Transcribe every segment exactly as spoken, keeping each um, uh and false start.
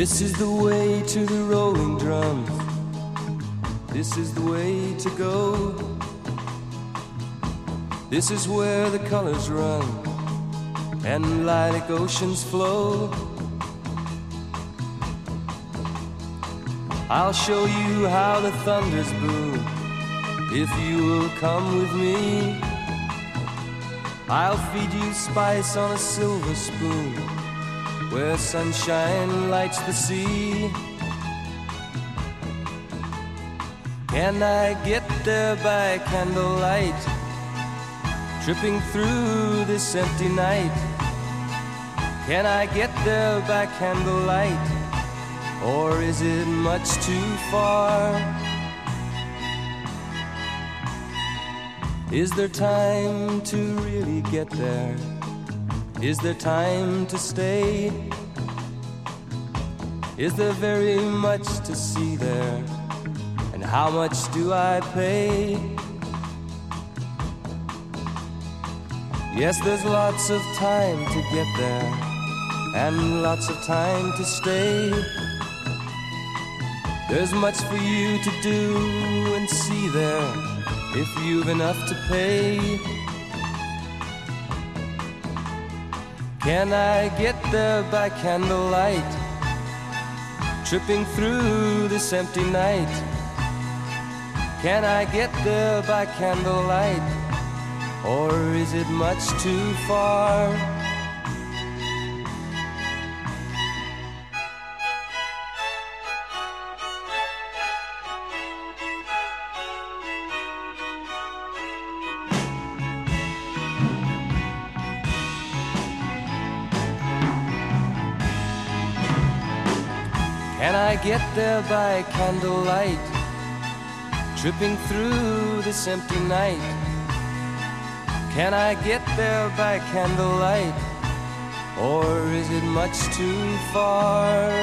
This is the way to the rolling drums. This is the way to go. This is where the colors run and lilac oceans flow. I'll show you how the thunders boom if you will come with me. I'll feed you spice on a silver spoon where sunshine lights the sea. Can I get there by candlelight, tripping through this empty night? Can I get there by candlelight, or is it much too far? Is there time to really get there? Is there time to stay? Is there very much to see there? And how much do I pay? Yes, there's lots of time to get there and lots of time to stay. There's much for you to do and see there if you've enough to pay. Can I get there by candlelight, tripping through this empty night? Can I get there by candlelight, or is it much too far? Can I get there by candlelight, tripping through this empty night? Can I get there by candlelight, or is it much too far?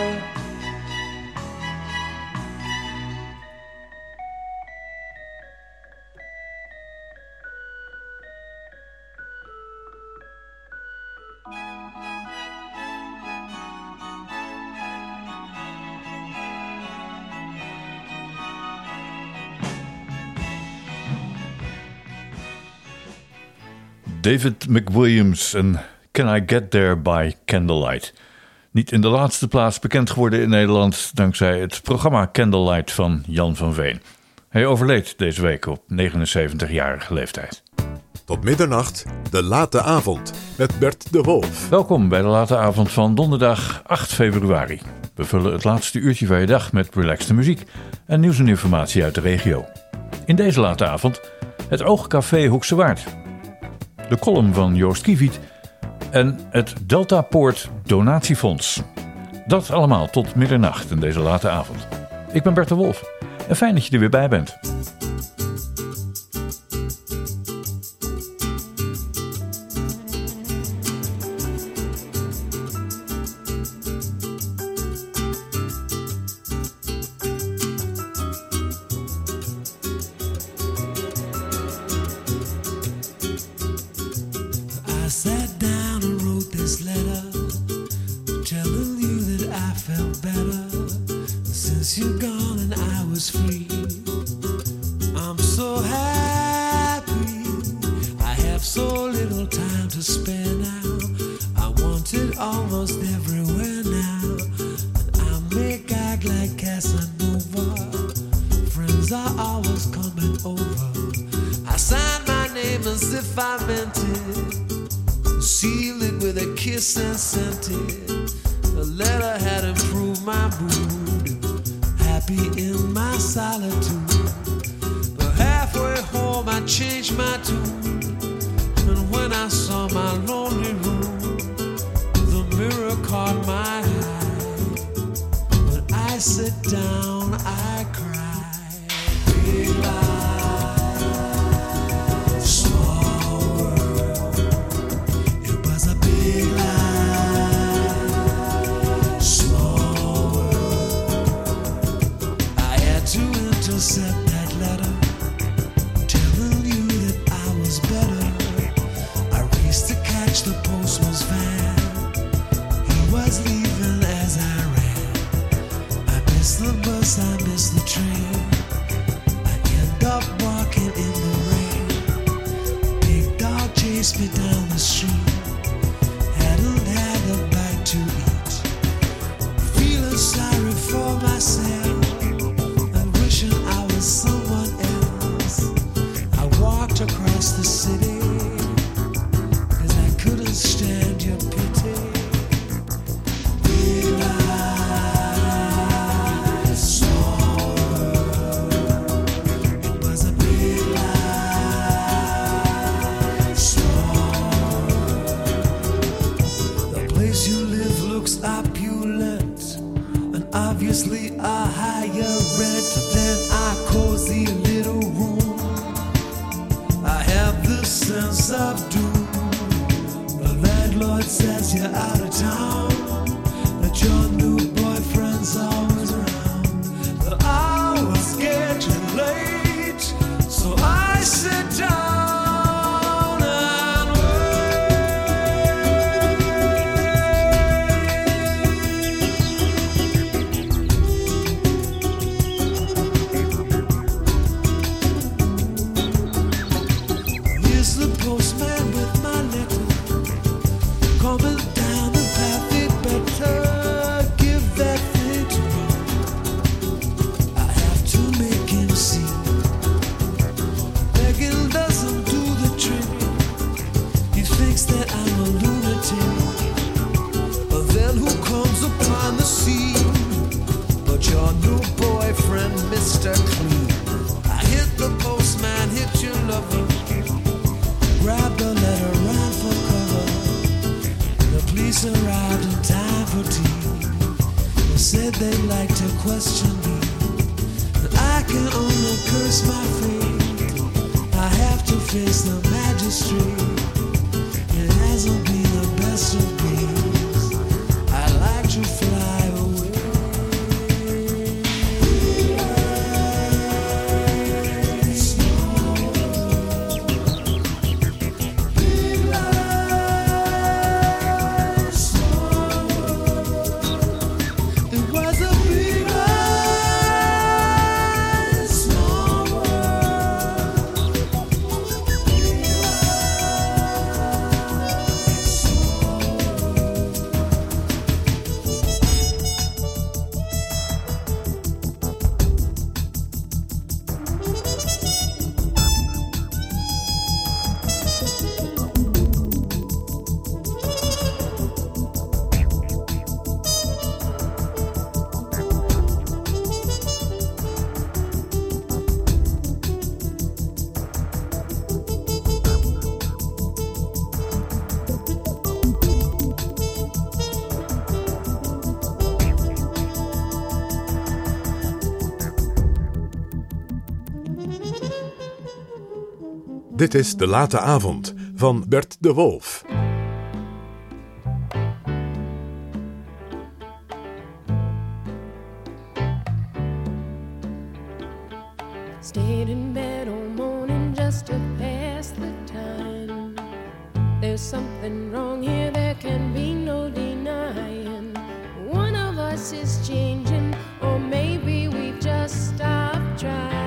David McWilliams en Can I Get There by Candlelight. Niet in de laatste plaats bekend geworden in Nederland dankzij het programma Candlelight van Jan van Veen. Hij overleed deze week op negenenzeventigjarige leeftijd. Tot middernacht, de late avond met Bert de Wolf. Welkom bij de late avond van donderdag acht februari. We vullen het laatste uurtje van je dag met relaxte muziek en nieuws en informatie uit de regio. In deze late avond het Oogcafé Hoekse Waard, de column van Joost Kieviet en het Delta Poort Donatiefonds. Dat allemaal tot middernacht in deze late avond. Ik ben Bert de Wolf en fijn dat je er weer bij bent. The postman's van, he was leaving as I ran. can only curse my fate. I have to face the magistrate. It hasn't been the best of days. I'd like to fly away. Dit is De Late Avond van Bert de Wolf. Stayed in bed all morning just to pass the time. There's something wrong here, there can be no denying. One of us is changing, or maybe we've just stopped trying.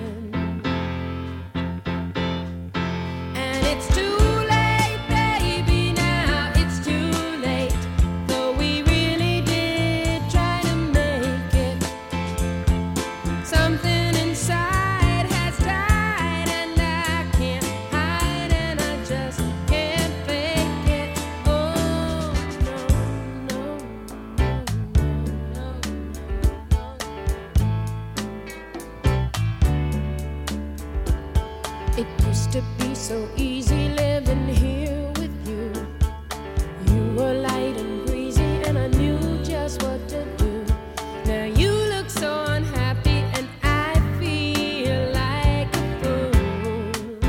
It used to be so easy living here with you. You were light and breezy and I knew just what to do. Now you look so unhappy and I feel like a fool.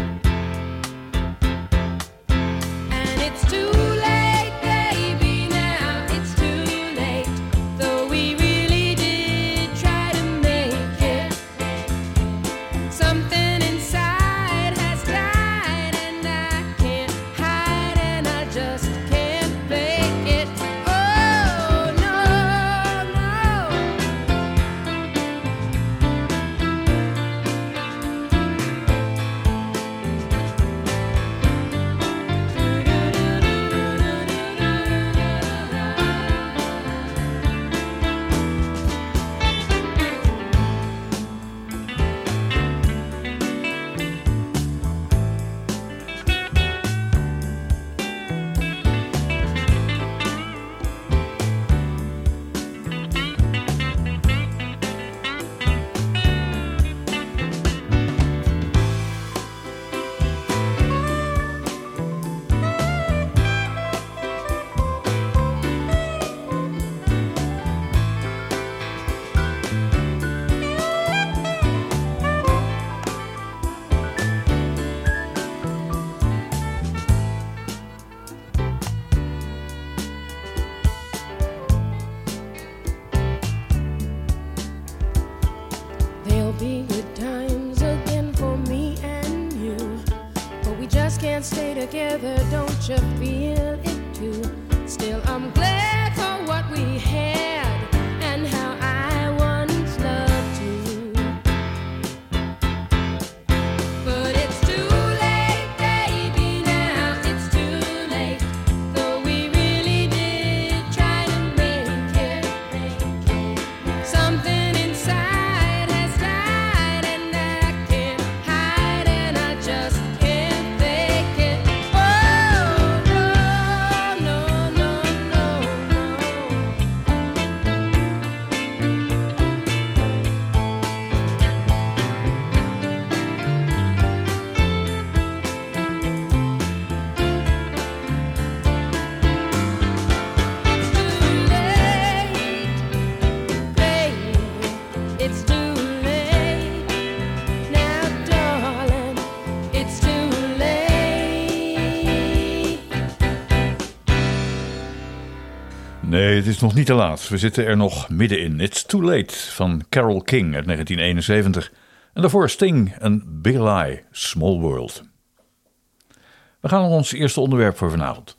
And it's too late, baby, now it's too late. Though we really did try to make it. Something inside be good times again for me and you. But we just can't stay together, don't you feel it too? Still, I'm glad for what we had and how I once loved you. But it's too late, baby, now it's too late. Though we really did try to make it, make it. Something inside Nee, het is nog niet te laat. We zitten er nog middenin. It's Too Late van Carole King uit negentien eenenzeventig. En daarvoor Sting en Big Lie, Small World. We gaan naar ons eerste onderwerp voor vanavond.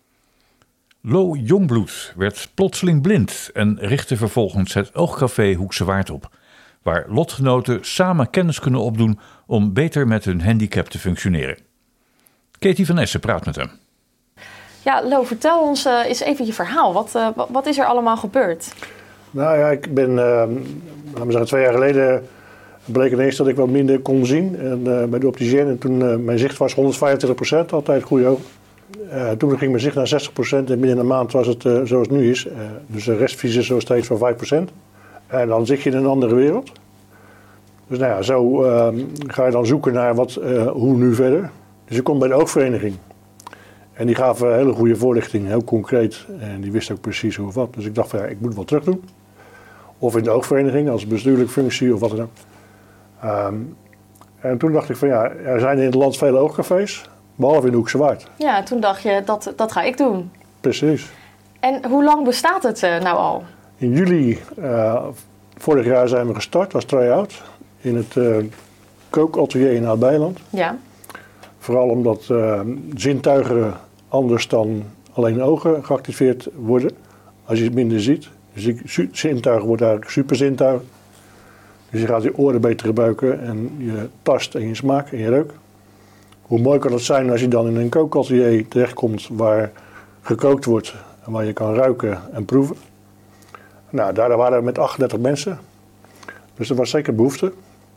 Lo Jongbloed werd plotseling blind en richtte vervolgens het Oogcafé Hoekse Waard op, waar lotgenoten samen kennis kunnen opdoen om beter met hun handicap te functioneren. Katie van Essen praat met hem. Ja, Lo, vertel ons uh, eens even je verhaal. Wat, uh, wat is er allemaal gebeurd? Nou ja, ik ben, uh, laten we zeggen, twee jaar geleden bleek ineens dat ik wat minder kon zien. En, uh, bij de opticien. En toen uh, mijn zicht was honderdvijfentwintig procent, altijd goede ogen. Uh, toen ging mijn zicht naar zestig procent en binnen een maand was het uh, zoals het nu is. Uh, dus de restvisie zo steeds van vijf procent. En dan zit je in een andere wereld. Dus nou ja, zo uh, ga je dan zoeken naar wat, uh, hoe nu verder. Dus ik kom bij de oogvereniging. En die gaven hele goede voorlichting, heel concreet. En die wisten ook precies hoe of wat. Dus ik dacht van ja, ik moet wat terug doen. Of in de oogvereniging, als bestuurlijke functie of wat dan ook. Um, en toen dacht ik van ja, er zijn in het land vele oogcafés. Behalve in de Hoekse Waard. Ja, toen dacht je, dat, dat ga ik doen. Precies. En hoe lang bestaat het uh, nou al? In juli uh, vorig jaar zijn we gestart als try-out. In het uh, kookatelier in Oud-Beijerland. Ja. Vooral omdat uh, zintuigen anders dan alleen ogen geactiveerd worden. Als je het minder ziet. Dus zintuigen worden eigenlijk superzintuigen. Dus je gaat je oren beter gebruiken en je tast en je smaak en je reuk. Hoe mooi kan het zijn als je dan in een kookatelier terechtkomt waar gekookt wordt. En waar je kan ruiken en proeven. Nou, daar waren we met achtendertig mensen. Dus er was zeker behoefte.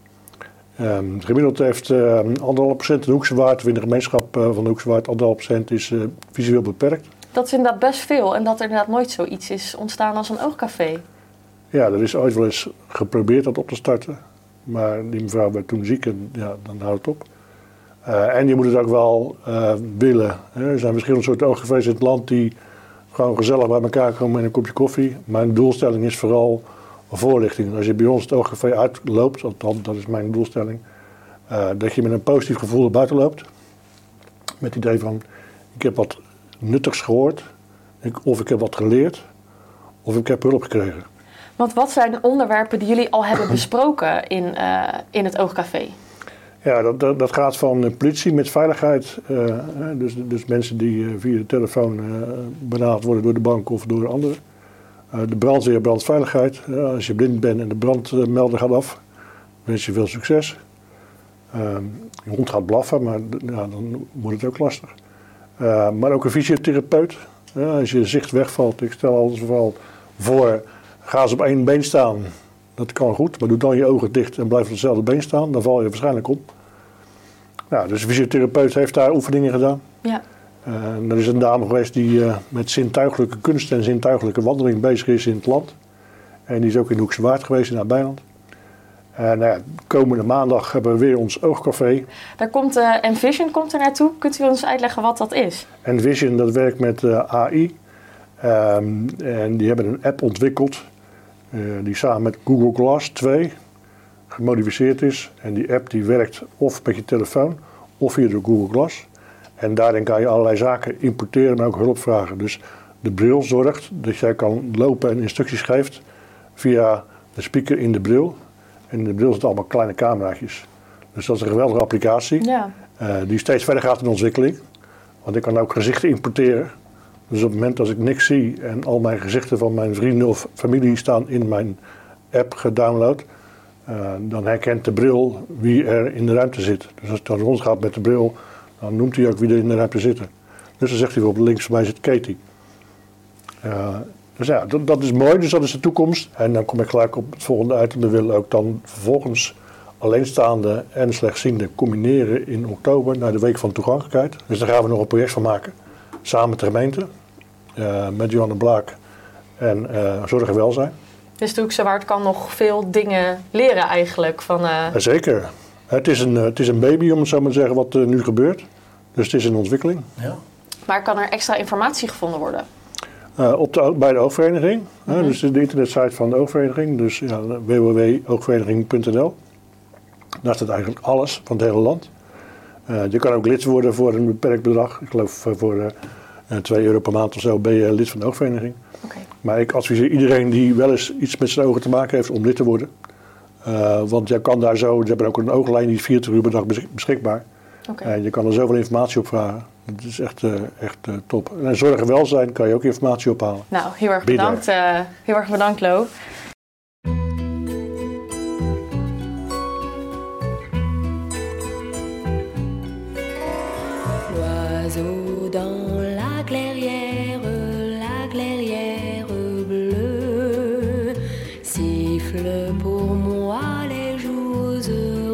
Um, gemiddeld heeft uh, anderhalf procent de Hoekse Waard, of in de gemeenschap uh, van de Hoekse Waard, anderhalf procent is uh, visueel beperkt. Dat is inderdaad best veel en dat er inderdaad nooit zoiets is ontstaan als een oogcafé. Ja, er is ooit wel eens geprobeerd dat op te starten. Maar die mevrouw werd toen ziek en ja, dan houdt het op. Uh, en je moet het ook wel uh, willen. Hè. Er zijn verschillende soorten oogcafés in het land die gewoon gezellig bij elkaar komen met een kopje koffie. Mijn doelstelling is vooral voorlichting. Als je bij ons het oogcafé uitloopt, althans dat is mijn doelstelling, uh, dat je met een positief gevoel naar buiten loopt. Met het idee van, ik heb wat nuttigs gehoord, ik, of ik heb wat geleerd, of ik heb hulp gekregen. Want wat zijn de onderwerpen die jullie al hebben besproken in, uh, in het Oogcafé? Ja, dat, dat, dat gaat van politie met veiligheid. Uh, dus, dus mensen die uh, via de telefoon uh, benaderd worden door de bank of door anderen. Uh, de brandweer, brandveiligheid. Uh, als je blind bent en de brandmelder gaat af, wens je veel succes. Uh, je hond gaat blaffen, maar ja, dan wordt het ook lastig. Uh, maar ook een fysiotherapeut. Uh, als je zicht wegvalt, ik stel altijd vooral voor, ga eens op één been staan. Dat kan goed, maar doe dan je ogen dicht en blijf op hetzelfde been staan. Dan val je waarschijnlijk op. Nou, dus de fysiotherapeut heeft daar oefeningen gedaan. Ja. Uh, er is een dame geweest die uh, met zintuigelijke kunst en zintuigelijke wandeling bezig is in het land. En die is ook in de Hoekse Waard geweest in Oud-Beijerland. En uh, ja, komende maandag hebben we weer ons oogcafé. Daar komt uh, Envision komt er naartoe. Kunt u ons uitleggen wat dat is? Envision, dat werkt met uh, A I. Um, en die hebben een app ontwikkeld. Uh, die samen met Google Glass twee gemodificeerd is. En die app die werkt of met je telefoon of via de Google Glass. En daarin kan je allerlei zaken importeren, maar ook hulp vragen. Dus de bril zorgt dat jij kan lopen en instructies geeft via de speaker in de bril. En in de bril zitten allemaal kleine cameraatjes. Dus dat is een geweldige applicatie. Ja. Uh, die steeds verder gaat in ontwikkeling. Want ik kan ook gezichten importeren. Dus op het moment dat ik niks zie en al mijn gezichten van mijn vrienden of familie staan in mijn app gedownload, uh, dan herkent de bril wie er in de ruimte zit. Dus als het dan rondgaat met de bril, dan noemt hij ook wie er in de ruimte zitten. Dus dan zegt hij bijvoorbeeld links bij mij zit Katie. Uh, dus ja, dat, dat is mooi, dus dat is de toekomst. En dan kom ik gelijk op het volgende item. We willen ook dan vervolgens alleenstaande en slechtziende combineren in oktober naar de Week van Toegankelijkheid. Dus daar gaan we nog een project van maken. Samen met de gemeente, uh, met Johanne Blaak en uh, Zorg en Welzijn. Dus de Hoekse Waard kan nog veel dingen leren eigenlijk? Van, uh... uh, zeker. Het is, een, het is een baby, om het zo maar te zeggen, wat uh, nu gebeurt. Dus het is in ontwikkeling. Ja. Maar kan er extra informatie gevonden worden? Uh, op de, bij de oogvereniging. Mm-hmm. Uh, dus de internetsite van de oogvereniging. Dus ja, w w w punt oogvereniging punt n l. Daar staat eigenlijk alles van het hele land. Uh, je kan ook lid worden voor een beperkt bedrag. Ik geloof uh, voor uh, En twee euro per maand of zo ben je lid van de oogvereniging. Okay. Maar ik adviseer iedereen die wel eens iets met zijn ogen te maken heeft om lid te worden. Uh, want je kan daar zo, ze hebben ook een ooglijn die is vierentwintig uur per dag beschikbaar. Okay. En je kan er zoveel informatie op vragen. Dat is echt, uh, echt uh, top. En zorg en welzijn kan je ook informatie ophalen. Nou, heel erg bedankt. Uh, heel erg bedankt, Lo. L'oiseau dans la clairière, la clairière bleue, siffle pour moi les jours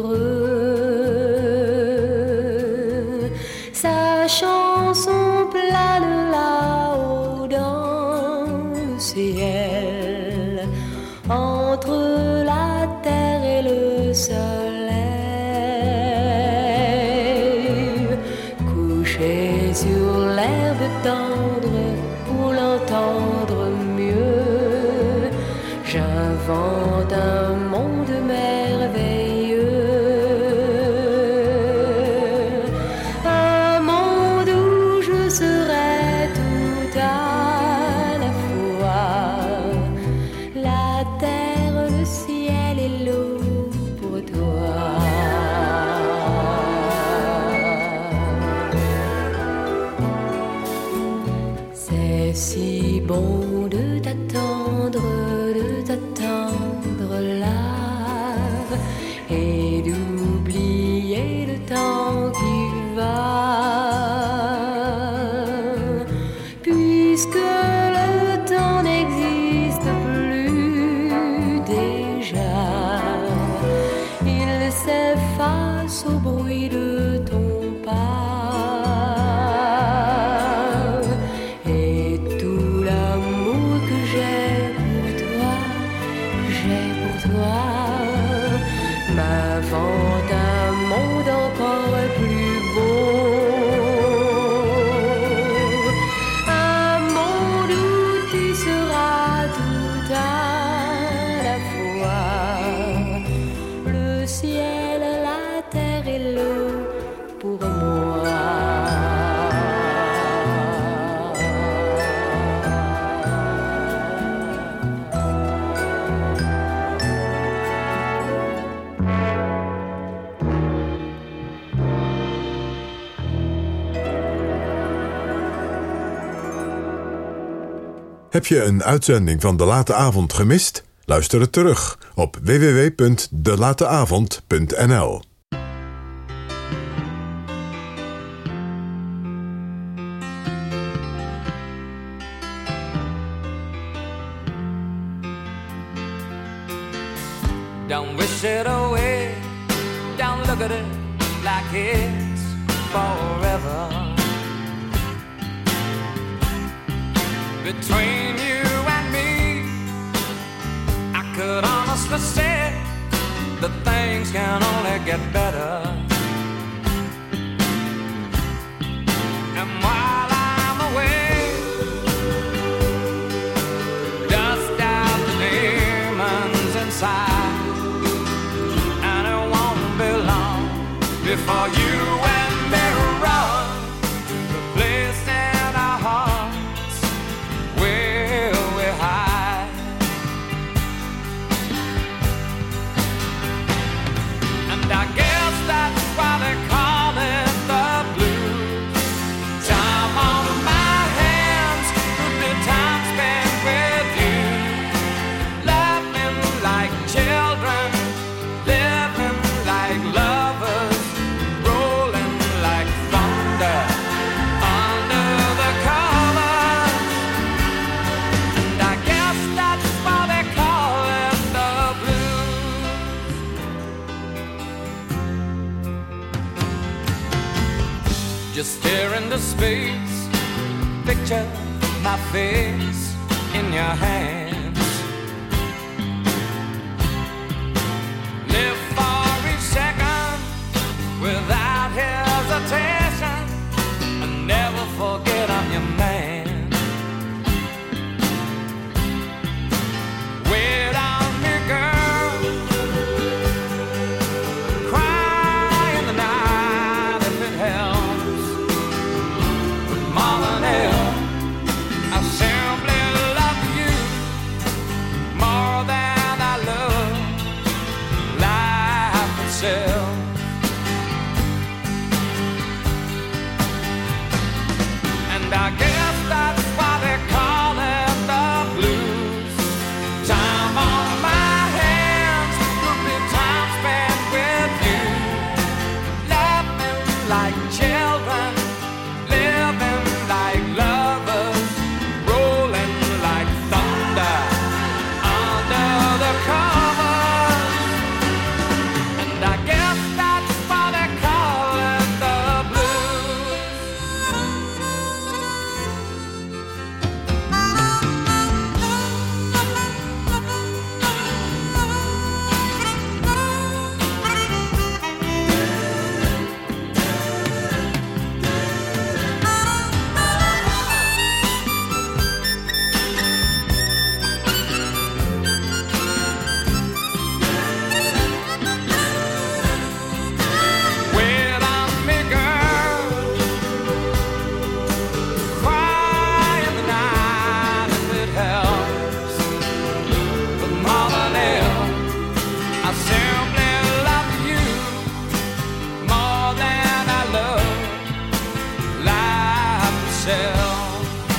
heureux. Sa chanson plane là-haut dans le ciel, entre la terre et le soleil, couché sur l'herbe tendre pour l'entendre mieux. J'invente un monde merveilleux, un monde où je serai tout à la fois, la terre, le ciel et l'eau pour toi. C'est si bon de t'attendre, de t'attendre là, et d'oublier le temps qui va, puisque le temps n'existe plus déjà. Il s'efface au bruit de ton pas, et tout l'amour que j'ai pour toi, j'ai pour toi, m'invente un monde encore plus beau, un monde où tu seras tout à la fois, le ciel, la terre et l'eau pour moi. Heb je een uitzending van De Late Avond gemist? Luister het terug op w w w punt de late avond punt n l. Don't wish it away, don't look at it like it's forever. Between you and me, I could honestly say that things can only get better. And while I'm away, dust out the demons inside, and it won't be long before you and me run to the place in our hearts where we hide. And I guess that's why they call it the blues. Time on my hands could be time spent with you, laughing like children, living like lovers, rolling like thunder under the covers. And I guess that's why they call it the blues. Just stare into space, picture my face in your hands. Live for each second without hesitation, and never forget I'm your man. Wait on me, girl, cry in the night if it helps, but more than else, myself. And I guess that's why they call it the blues. Time on my hands could be time spent with you, laughing like children, living like lovers, rolling like thunder under the covers. And I guess that's why they call it the blues. Wait on me, girl. Cry in the night if it helps. But more than ever, I simply love you more than I love life itself.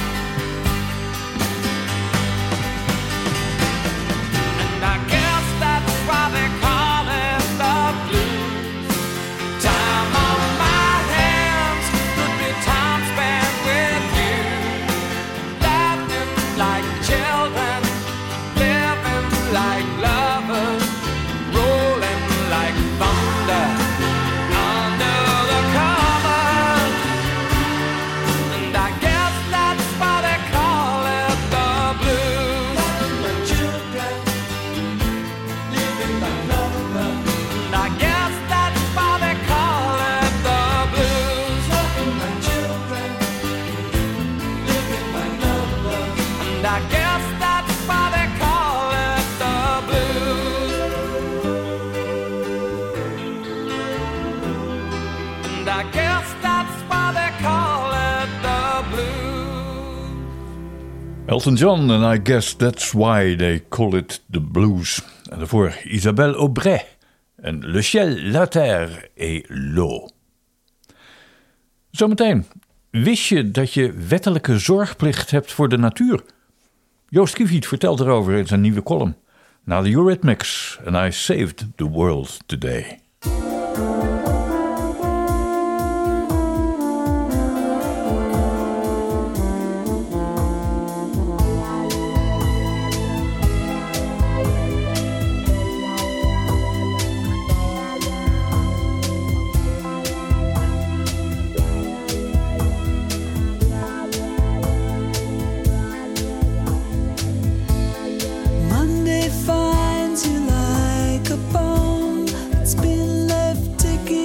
And I guess that's why they call it the blues. Time on my hands could be time spent with you, laughing like children, living like lovers, rolling like thunder under the covers. And I guess that's why they call it the blues. My children, living like lovers. And I guess that's why they call it the blues. My children, living like lovers. And I guess that's why they call it the blues. And I guess that's why they call it the blues. Elton John, and I guess that's why they call it the blues. En daarvoor Isabelle Aubray en Le ciel, la terre et l'eau. Zometeen, wist je dat je wettelijke zorgplicht hebt voor de natuur? Joost Kiefiet vertelt erover in zijn nieuwe column. Na de Eurythmics and I Saved the World Today. Monday finds you like a bomb. It's been left ticking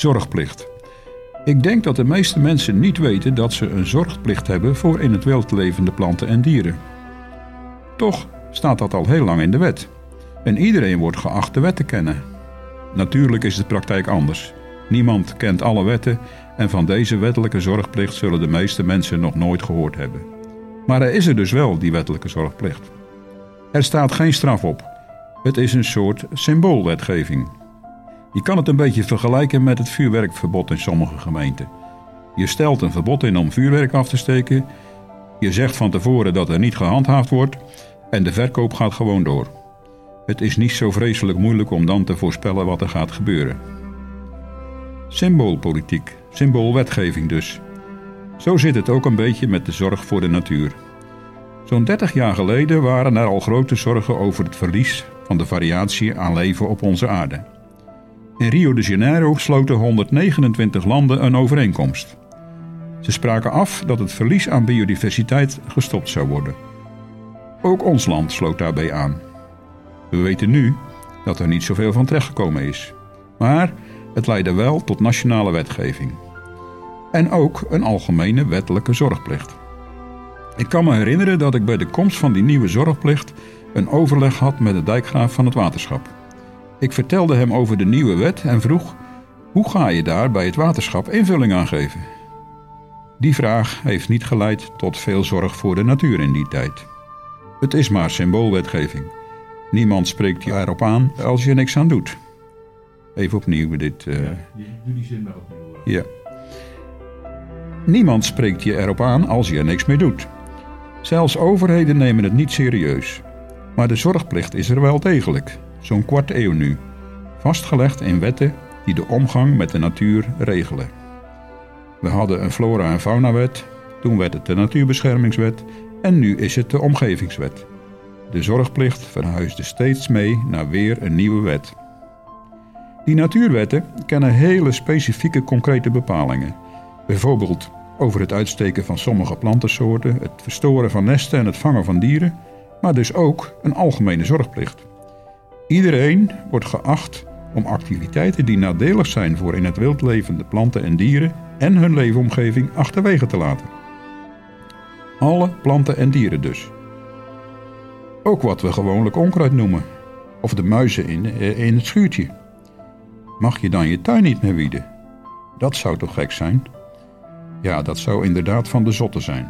Zorgplicht. Ik denk dat de meeste mensen niet weten dat ze een zorgplicht hebben voor in het wild levende planten en dieren. Toch staat dat al heel lang in de wet. En iedereen wordt geacht de wet te kennen. Natuurlijk is de praktijk anders. Niemand kent alle wetten en van deze wettelijke zorgplicht zullen de meeste mensen nog nooit gehoord hebben. Maar er is er dus wel, die wettelijke zorgplicht. Er staat geen straf op. Het is een soort symboolwetgeving. Je kan het een beetje vergelijken met het vuurwerkverbod in sommige gemeenten. Je stelt een verbod in om vuurwerk af te steken. Je zegt van tevoren dat er niet gehandhaafd wordt en de verkoop gaat gewoon door. Het is niet zo vreselijk moeilijk om dan te voorspellen wat er gaat gebeuren. Symboolpolitiek, symboolwetgeving dus. Zo zit het ook een beetje met de zorg voor de natuur. Zo'n dertig jaar geleden waren er al grote zorgen over het verlies van de variatie aan leven op onze aarde. In Rio de Janeiro sloten honderdnegenentwintig landen een overeenkomst. Ze spraken af dat het verlies aan biodiversiteit gestopt zou worden. Ook ons land sloot daarbij aan. We weten nu dat er niet zoveel van terechtgekomen is. Maar het leidde wel tot nationale wetgeving. En ook een algemene wettelijke zorgplicht. Ik kan me herinneren dat ik bij de komst van die nieuwe zorgplicht een overleg had met de dijkgraaf van het waterschap. Ik vertelde hem over de nieuwe wet en vroeg: hoe ga je daar bij het waterschap invulling aan geven? Die vraag heeft niet geleid tot veel zorg voor de natuur in die tijd. Het is maar symboolwetgeving. Niemand spreekt je erop aan als je niks aan doet. Even opnieuw dit. Uh... Ja, doe die zin maar opnieuw. Ja. Niemand spreekt je erop aan als je er niks mee doet. Zelfs overheden nemen het niet serieus. Maar de zorgplicht is er wel degelijk, zo'n kwart eeuw nu. Vastgelegd in wetten die de omgang met de natuur regelen. We hadden een flora- en faunawet, toen werd het de natuurbeschermingswet en nu is het de omgevingswet. De zorgplicht verhuisde steeds mee naar weer een nieuwe wet. Die natuurwetten kennen hele specifieke concrete bepalingen. Bijvoorbeeld over het uitsteken van sommige plantensoorten, het verstoren van nesten en het vangen van dieren, maar dus ook een algemene zorgplicht. Iedereen wordt geacht om activiteiten die nadelig zijn voor in het wild levende planten en dieren en hun leefomgeving achterwege te laten. Alle planten en dieren dus. Ook wat we gewoonlijk onkruid noemen, of de muizen in, in het schuurtje. Mag je dan je tuin niet meer wieden? Dat zou toch gek zijn? Ja, dat zou inderdaad van de zotte zijn.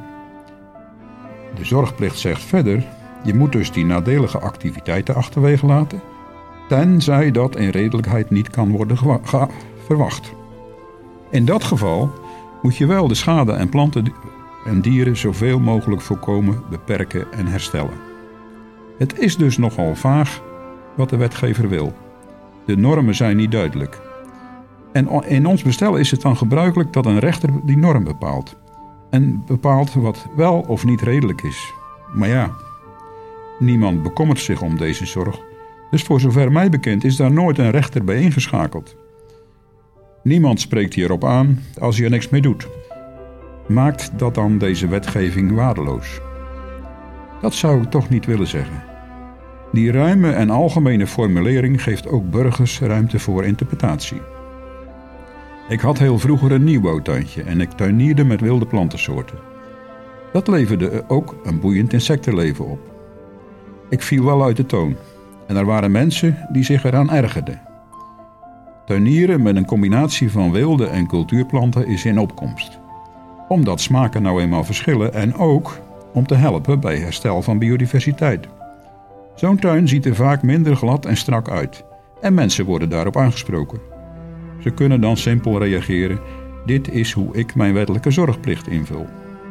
De zorgplicht zegt verder: je moet dus die nadelige activiteiten achterwege laten, tenzij dat in redelijkheid niet kan worden gewa- verwacht. In dat geval moet je wel de schade aan planten en dieren zoveel mogelijk voorkomen, beperken en herstellen. Het is dus nogal vaag wat de wetgever wil. De normen zijn niet duidelijk. En in ons bestel is het dan gebruikelijk dat een rechter die norm bepaalt. En bepaalt wat wel of niet redelijk is. Maar ja, niemand bekommert zich om deze zorg. Dus voor zover mij bekend is daar nooit een rechter bij ingeschakeld. Niemand spreekt hierop aan als je er niks mee doet. Maakt dat dan deze wetgeving waardeloos? Dat zou ik toch niet willen zeggen. Die ruime en algemene formulering geeft ook burgers ruimte voor interpretatie. Ik had heel vroeger een nieuwbouwtuintje en ik tuinierde met wilde plantensoorten. Dat leverde ook een boeiend insectenleven op. Ik viel wel uit de toon en er waren mensen die zich eraan ergerden. Tuinieren met een combinatie van wilde en cultuurplanten is in opkomst. Omdat smaken nou eenmaal verschillen en ook om te helpen bij herstel van biodiversiteit. Zo'n tuin ziet er vaak minder glad en strak uit en mensen worden daarop aangesproken. Ze kunnen dan simpel reageren: dit is hoe ik mijn wettelijke zorgplicht invul.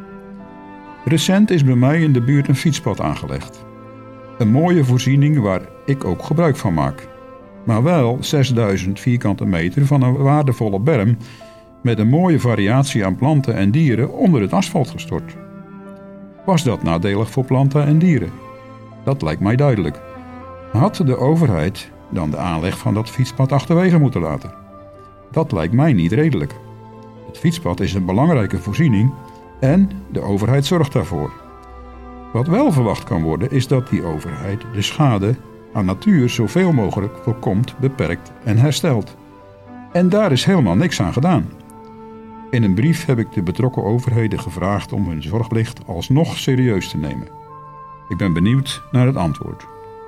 Recent is bij mij in de buurt een fietspad aangelegd. Een mooie voorziening waar ik ook gebruik van maak. Maar wel zesduizend vierkante meter van een waardevolle berm met een mooie variatie aan planten en dieren onder het asfalt gestort. Was dat nadelig voor planten en dieren? Dat lijkt mij duidelijk. Had de overheid dan de aanleg van dat fietspad achterwege moeten laten? Dat lijkt mij niet redelijk. Het fietspad is een belangrijke voorziening en de overheid zorgt daarvoor. Wat wel verwacht kan worden is dat die overheid de schade aan natuur zoveel mogelijk voorkomt, beperkt en herstelt. En daar is helemaal niks aan gedaan. In een brief heb ik de betrokken overheden gevraagd om hun zorgplicht alsnog serieus te nemen. Ik ben benieuwd naar het antwoord.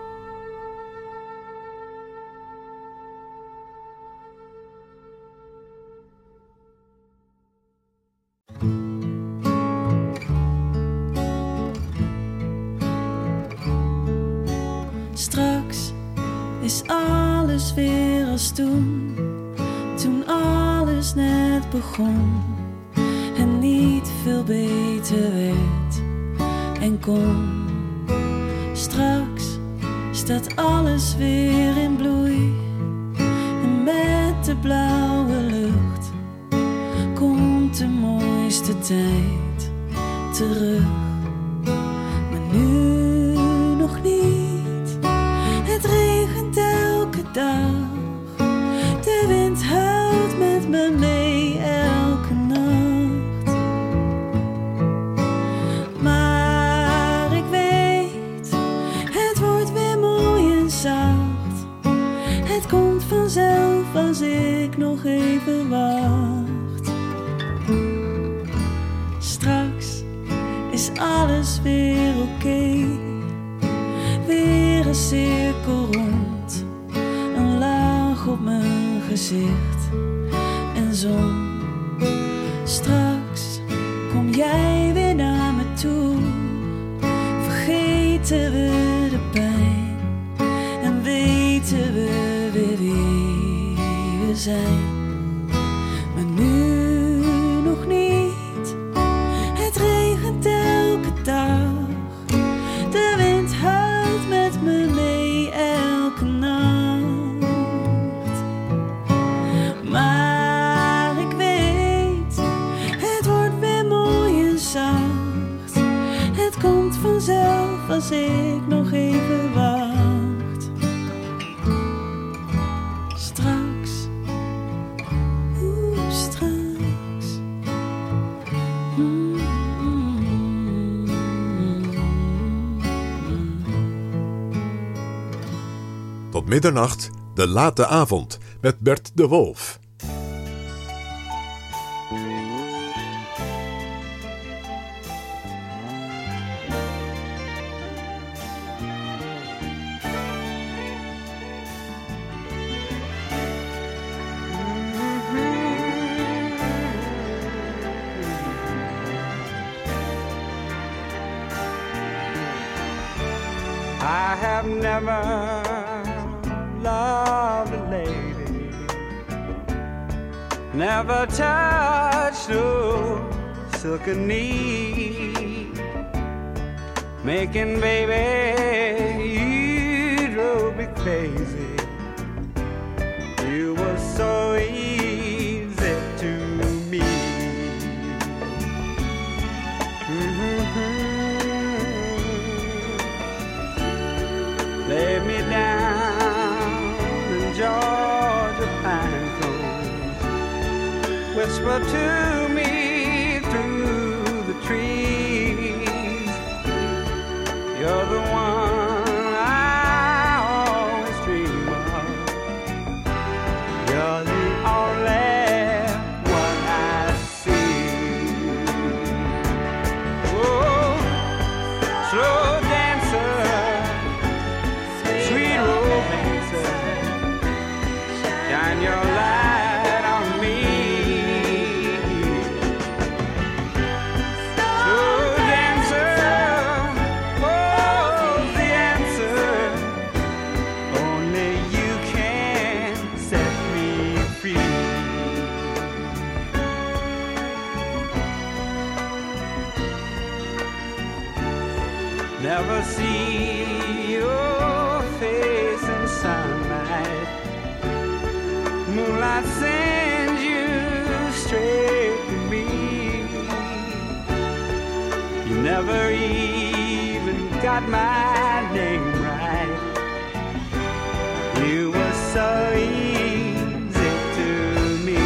Straks is alles weer als toen, toen alles net begon en niet veel beter werd en kon. Straks staat alles weer in bloei en met de blauwe lucht komt de mooiste tijd terug. Maar nu nog niet, het regent elke dag, de wind huilt met me mee elke nacht. Maar ik weet, het wordt weer mooi en zacht, het komt vanzelf als ik nog even wacht. Straks is alles weer oké, okay. Weer een cirkel rond, een laag op mijn gezicht en zon. Straks kom jij weer naar me toe, vergeten we de pijn en weten we weer wie we zijn. Maar nu nog niet, het regent elke dag, de wind huilt met me mee elke nacht. Maar ik weet, het wordt weer mooi en zacht, het komt vanzelf als ik nog even wacht. Straks, oeh, straks. Mm-mm. Tot middernacht, de late avond, met Bert de Wolf. I have never loved a lady, never touched a silken knee, making baby you drove me crazy. You were so easy to me. Mm-hmm. Lay me down in Georgia pine cones, whisper to me through the trees, you're the one I always dream of, you're the only one I see. Oh, slow dancer, sweet romancer, shine your light on me. Slow dancer, oh, the answer, only you can set me free. Never see your face in sunlight, moonlight sends you straight to me. You never even got my name right, you were so easy to me.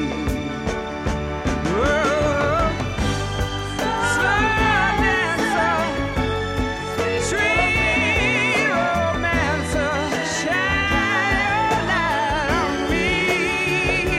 Whoa, slow dancer, sweet romancer, shine your light on me.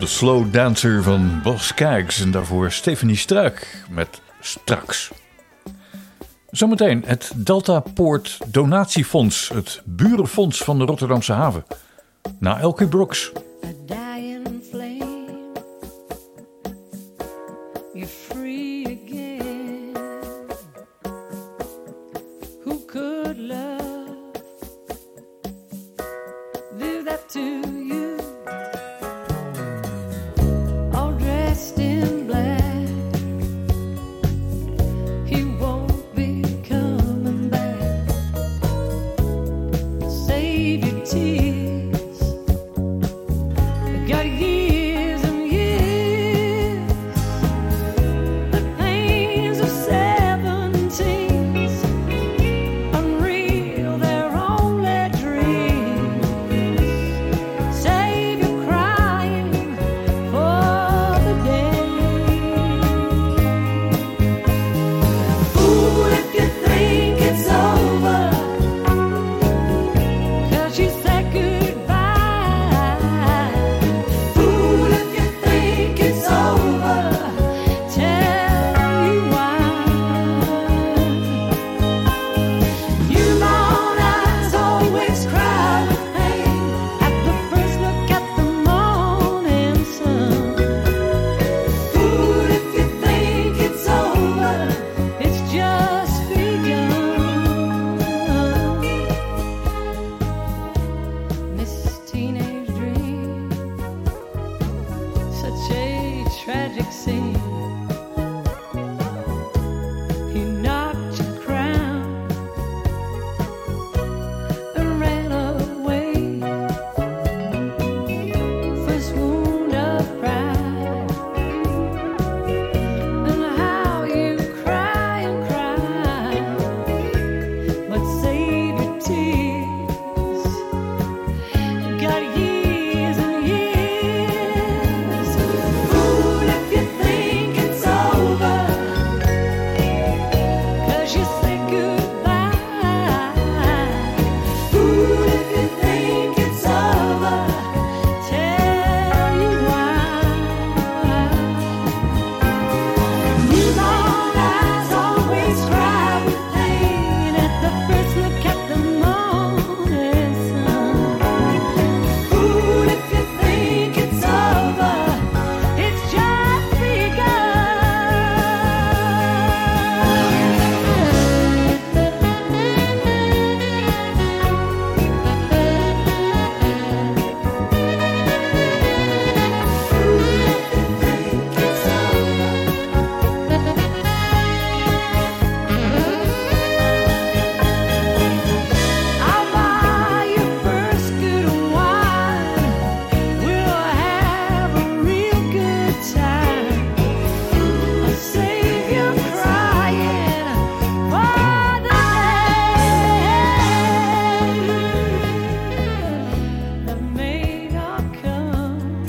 de Slow Dancer van Bas Skaggs en daarvoor Stephanie Struik met Straks. Zometeen het Delta Poort Donatiefonds, het burenfonds van de Rotterdamse haven. Na Elkie Brooks. A dying flame, you're free again. Who could love do that to you? All dressed in black, he won't be coming back. Save your tears. Got years and years, the pains of seventeens, unreal, they're only dreams. Save your crying for the day. Fool if you think it's over, 'cause you said goodbye. Tragic scene. He knocked your crown and ran away. First wound of pride, and how you cry and cry, but save your tears. Got years and years. Fool if you think it's over, 'cause you say goodbye. Fool if you think it's over, tell you why. Newborn eyes always cry with pain at the first look at the morning sun. Fool if you think it's over, it's just begun. I'll buy your first good wine. We'll have a real good time. I'll save you crying for the day that may not come,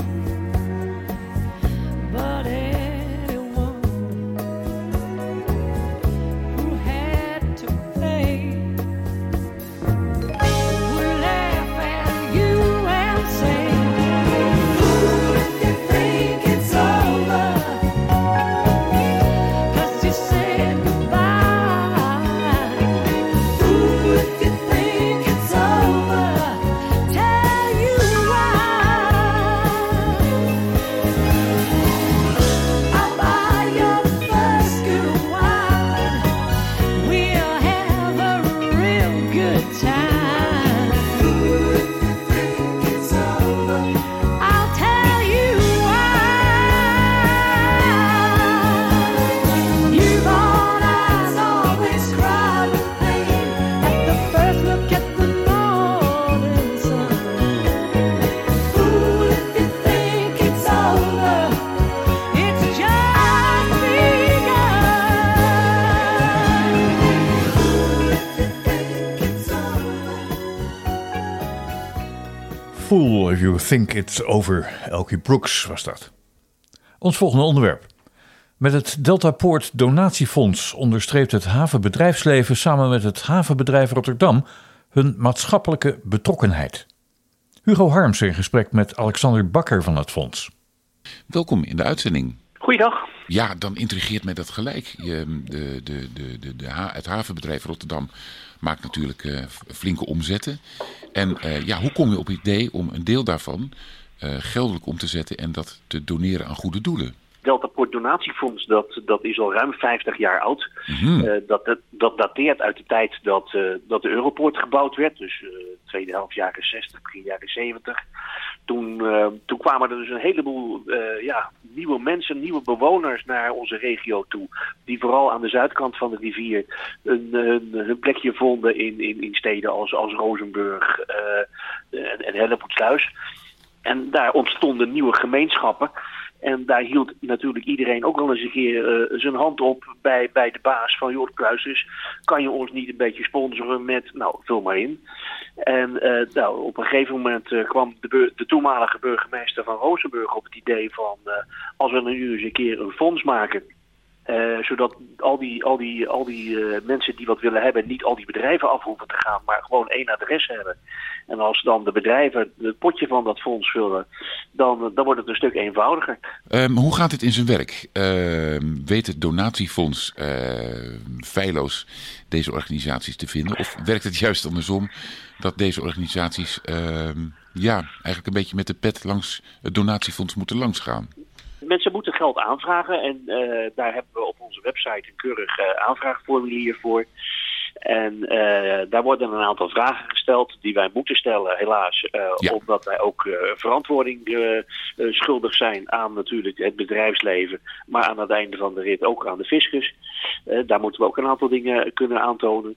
but anyone who had to pay would laugh at you and say, "Fool if you think it's over, 'cause you said goodbye." Fool if you think it's over, tell you why. I'll buy your first good wine. We'll have a real good time. Fool if you think it's over, I'll tell you why. Newborn eyes always cry with pain at the first look at the morning sun. Fool if you think it's over, it's just begun. Fool if you think it's over. Fool if you think it's over. Elkie Brooks was dat. Ons volgende onderwerp. Met het Delta Poort Donatiefonds onderstreept het havenbedrijfsleven samen met het havenbedrijf Rotterdam hun maatschappelijke betrokkenheid. Hugo Harms in gesprek met Alexander Bakker van het fonds. Welkom in de uitzending. Goeiedag. Ja, dan intrigeert mij dat gelijk. Je, de, de, de, de, de ha- het havenbedrijf Rotterdam maakt natuurlijk uh, flinke omzetten. En uh, ja, hoe kom je op het idee om een deel daarvan uh, geldelijk om te zetten en dat te doneren aan goede doelen? Deltaport Donatiefonds, dat, dat is al ruim vijftig jaar oud. Mm-hmm. Uh, dat, dat, dat dateert uit de tijd dat, uh, dat de Europoort gebouwd werd. Dus uh, tweede helft jaren zestig, begin jaren zeventig. Toen, uh, toen kwamen er dus een heleboel uh, ja, nieuwe mensen, nieuwe bewoners naar onze regio toe. Die vooral aan de zuidkant van de rivier een, een, hun plekje vonden in, in, in steden als, als Rozenburg uh, en, en Hellevoetsluis. En daar ontstonden nieuwe gemeenschappen. En daar hield natuurlijk iedereen ook wel eens een keer uh, zijn hand op bij, bij de baas van joh, Kluisters, kan je ons niet een beetje sponsoren met, nou, vul maar in. En uh, nou, op een gegeven moment uh, kwam de, beur- de toenmalige burgemeester van Rozenburg op het idee van, uh, als we nu eens een keer een fonds maken, Uh, zodat al die, al die, al die uh, mensen die wat willen hebben niet al die bedrijven af hoeven te gaan, maar gewoon één adres hebben. En als dan de bedrijven het potje van dat fonds vullen, dan, dan wordt het een stuk eenvoudiger. Um, hoe gaat het in zijn werk? Uh, weet het donatiefonds uh, feilloos deze organisaties te vinden? Of werkt het juist andersom dat deze organisaties uh, ja, eigenlijk een beetje met de pet langs het donatiefonds moeten langsgaan? Mensen moeten geld aanvragen en uh, daar hebben we op onze website een keurig uh, aanvraagformulier voor. En uh, daar worden een aantal vragen gesteld die wij moeten stellen, helaas. Uh, ja. Omdat wij ook uh, verantwoording uh, uh, schuldig zijn aan natuurlijk het bedrijfsleven. Maar aan het einde van de rit ook aan de fiscus. Uh, daar moeten we ook een aantal dingen kunnen aantonen.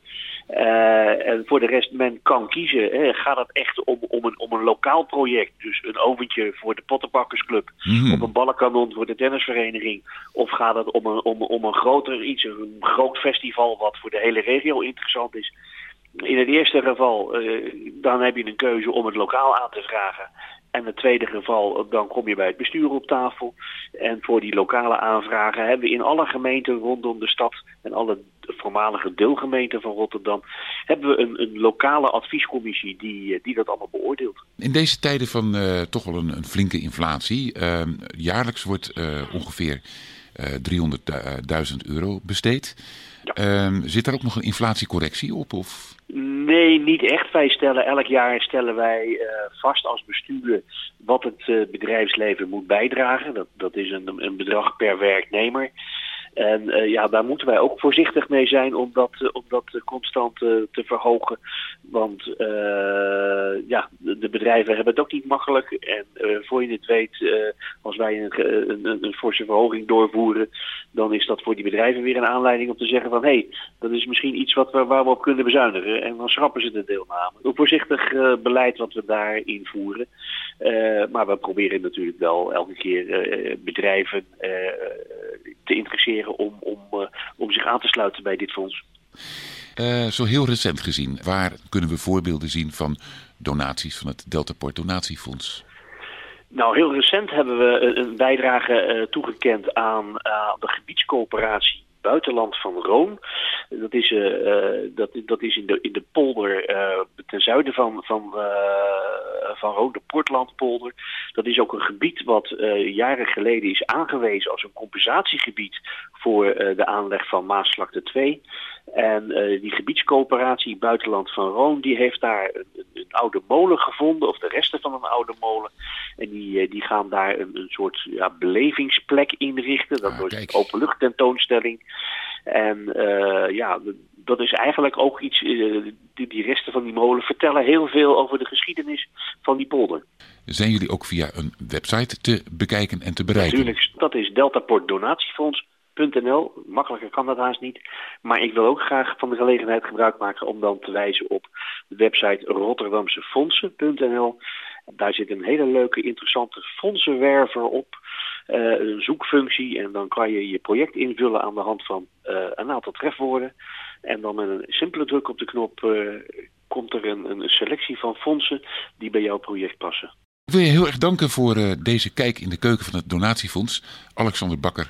Uh, en voor de rest, men kan kiezen. Hè, gaat het echt om, om, een, om een lokaal project? Dus een oventje voor de Pottenbakkersclub. Mm. Of een ballenkanon voor de tennisvereniging. Of gaat het om een, om, om een groter iets, een groot festival wat voor de hele regio interessant is. In het eerste geval, uh, dan heb je een keuze om het lokaal aan te vragen. En in het tweede geval, dan kom je bij het bestuur op tafel. En voor die lokale aanvragen hebben we in alle gemeenten rondom de stad en alle voormalige deelgemeenten van Rotterdam, hebben we een, een lokale adviescommissie die, die dat allemaal beoordeelt. In deze tijden van uh, toch wel een, een flinke inflatie, uh, jaarlijks wordt uh, ongeveer uh, driehonderdduizend euro besteed. Ja. Um, zit daar ook nog een inflatiecorrectie op? Of? Nee, niet echt. Wij stellen elk jaar stellen wij uh, vast als bestuur wat het uh, bedrijfsleven moet bijdragen. Dat, dat is een, een bedrag per werknemer. En uh, ja, daar moeten wij ook voorzichtig mee zijn om dat, uh, om dat uh, constant uh, te verhogen. Want uh, ja, de, de bedrijven hebben het ook niet makkelijk. En uh, voor je het weet, uh, als wij een, een, een, een forse verhoging doorvoeren, dan is dat voor die bedrijven weer een aanleiding om te zeggen van hé, hey, dat is misschien iets wat we, waar we op kunnen bezuinigen. En dan schrappen ze de deelname. Een voorzichtig uh, beleid wat we daar invoeren. Uh, maar we proberen natuurlijk wel elke keer uh, bedrijven uh, te interesseren om, om, uh, om zich aan te sluiten bij dit fonds. Uh, zo heel recent gezien, waar kunnen we voorbeelden zien van donaties van het Deltaport Donatiefonds? Nou, heel recent hebben we een bijdrage uh, toegekend aan uh, de gebiedscoöperatie Buitenland van Roon. Dat is, uh, dat, dat is in, de, in de polder uh, ten zuiden van, van, uh, van Roon, de Portlandpolder. Dat is ook een gebied wat uh, jaren geleden is aangewezen als een compensatiegebied voor uh, de aanleg van Maasvlakte twee. En uh, die gebiedscoöperatie Buitenland van Roon, die heeft daar een, een, een oude molen gevonden, of de resten van een oude molen. En die, uh, die gaan daar een, een soort ja, belevingsplek inrichten. Dat wordt een openluchttentoonstelling. En uh, ja, dat is eigenlijk ook iets, uh, die, die resten van die molen vertellen heel veel over de geschiedenis van die polder. Zijn jullie ook via een website te bekijken en te bereiken? Natuurlijk, dat is Deltaport Donatiefonds. .nl. Makkelijker kan dat haast niet. Maar ik wil ook graag van de gelegenheid gebruik maken om dan te wijzen op de website rotterdamsefondsen punt n l. Daar zit een hele leuke, interessante fondsenwerver op. Uh, een zoekfunctie. En dan kan je je project invullen aan de hand van uh, een aantal trefwoorden. En dan met een simpele druk op de knop uh, komt er een, een selectie van fondsen die bij jouw project passen. Ik wil je heel erg danken voor uh, deze kijk in de keuken van het Donatiefonds. Alexander Bakker.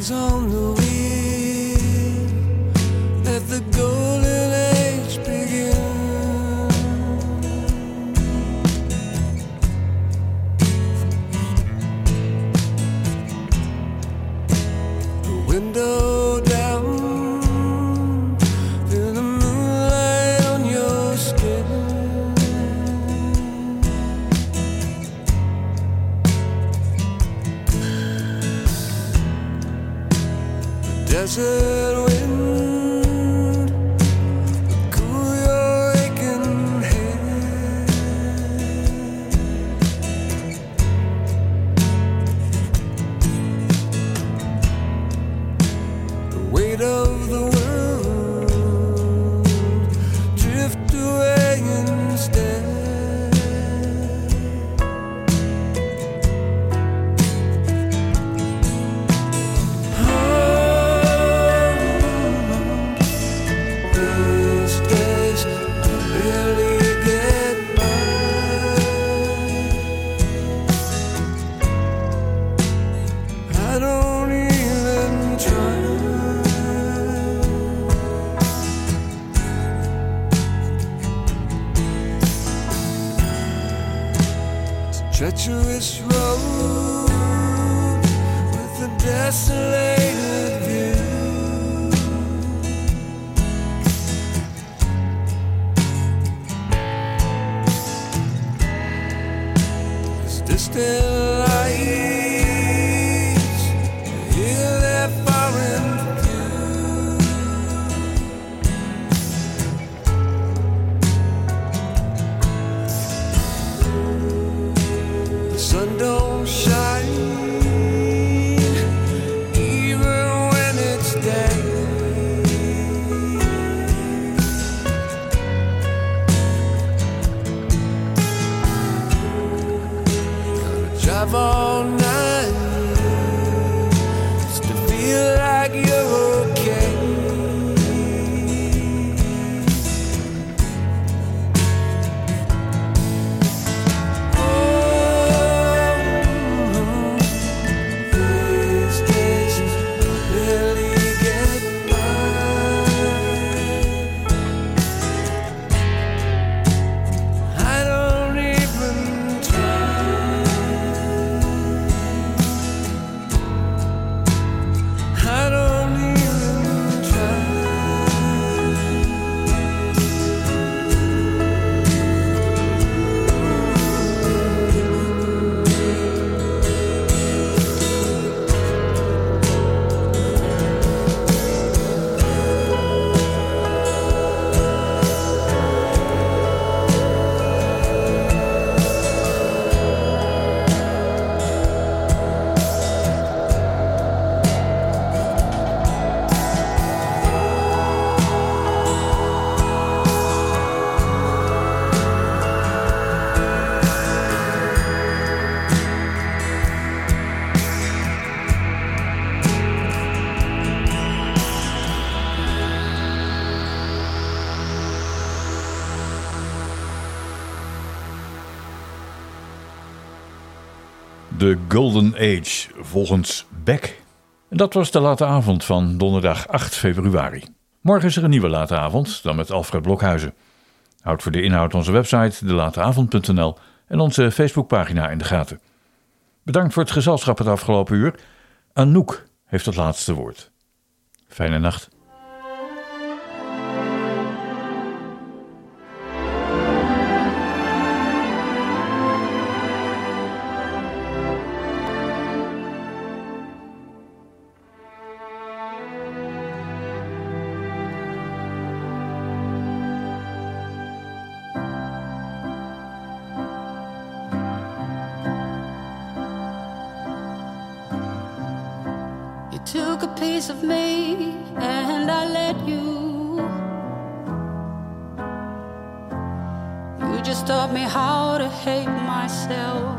hands on the wheel. Let the golden age begin. The window down, feel the moonlight on your skin. Desert wind, cool your aching head. The weight of the world, drift away instead. Treacherous road with a desolated view. As distant lights, you hear their foreign sun don't shine, even when it's day. Gotta drive all night just to feel like you're okay. The Golden Age, volgens Beck. En dat was de late avond van donderdag acht februari. Morgen is er een nieuwe late avond, dan met Alfred Blokhuizen. Houd voor de inhoud onze website de late avond punt n l en onze Facebookpagina in de gaten. Bedankt voor het gezelschap het afgelopen uur. Anouk heeft het laatste woord. Fijne nacht. Took a piece of me and I let you. You just taught me how to hate myself.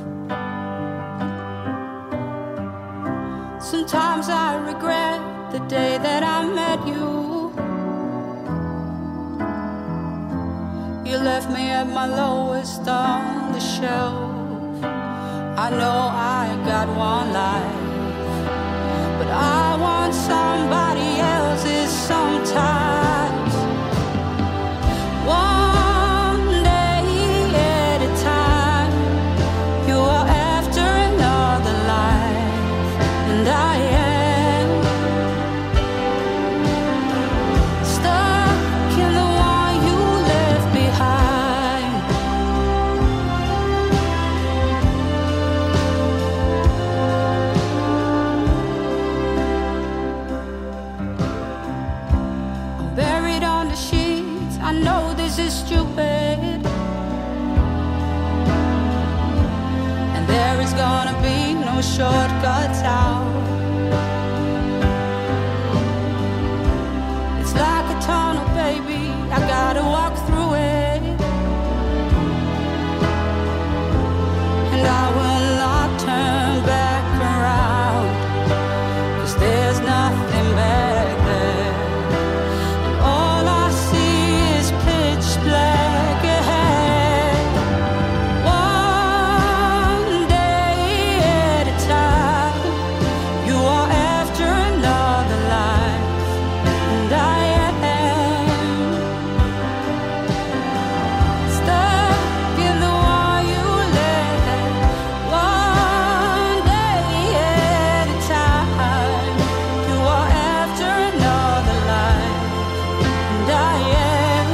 Sometimes I regret the day that I met you. You left me at my lowest on the shelf. I know I got one life, but I want somebody else's sometimes. One day at a time, you are after another life, and I am stuck in the one you left behind. I'm buried on the sheets. I know this is stupid, and there is gonna be no shortcuts out. It's like a tunnel, baby. I gotta walk through it, and I will not turn back around, 'cause there's nothing back there. And all I see is pitch black ahead. One day at a time, you are after another life, and I am stuck in the one you left. One day at a time, you are after another life, and I am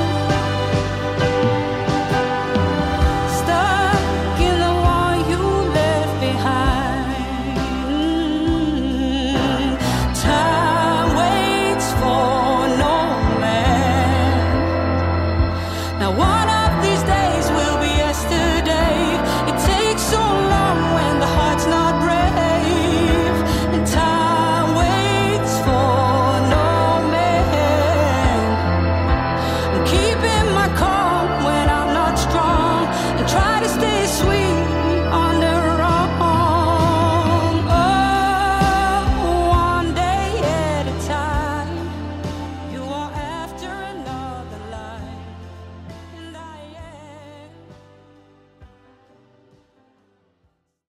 stuck in the one you left behind. Time waits for no man. Now one of these days will be yesterday. It takes so long when the heart's not brave, and time waits for no man. I'm keeping my calm when I'm not strong, and try to stay sweet